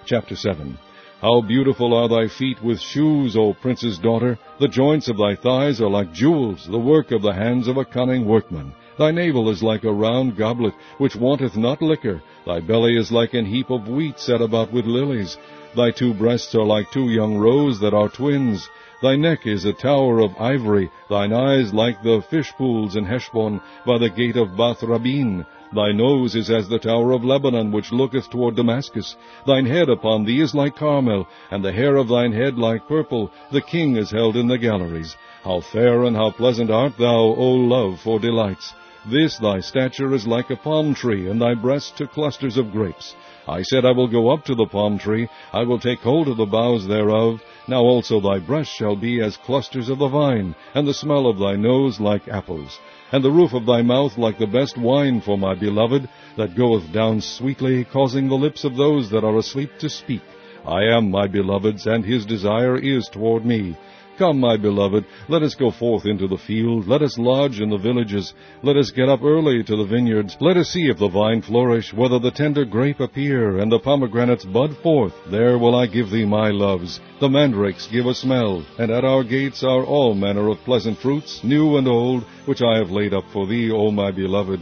Chapter 7. How beautiful are thy feet with shoes, O prince's daughter! The joints of thy thighs are like jewels, the work of the hands of a cunning workman. Thy navel is like a round goblet, which wanteth not liquor. Thy belly is like an heap of wheat set about with lilies. Thy two breasts are like two young roes that are twins. Thy neck is a tower of ivory, thine eyes like the fish pools in Heshbon, by the gate of Bath Rabin. Thy nose is as the tower of Lebanon, which looketh toward Damascus. Thine head upon thee is like Carmel, and the hair of thine head like purple. The king is held in the galleries. How fair and how pleasant art thou, O love, for delights! This thy stature is like a palm tree, and thy breasts to clusters of grapes. I said, I will go up to the palm tree, I will take hold of the boughs thereof. Now also thy breasts shall be as clusters of the vine, and the smell of thy nose like apples, and the roof of thy mouth like the best wine for my beloved, that goeth down sweetly, causing the lips of those that are asleep to speak. I am my beloved's, and his desire is toward me. Come, my beloved, let us go forth into the field, let us lodge in the villages, let us get up early to the vineyards, let us see if the vine flourish, whether the tender grape appear, and the pomegranates bud forth. There will I give thee my loves. The mandrakes give a smell, and at our gates are all manner of pleasant fruits, new and old, which I have laid up for thee, O my beloved.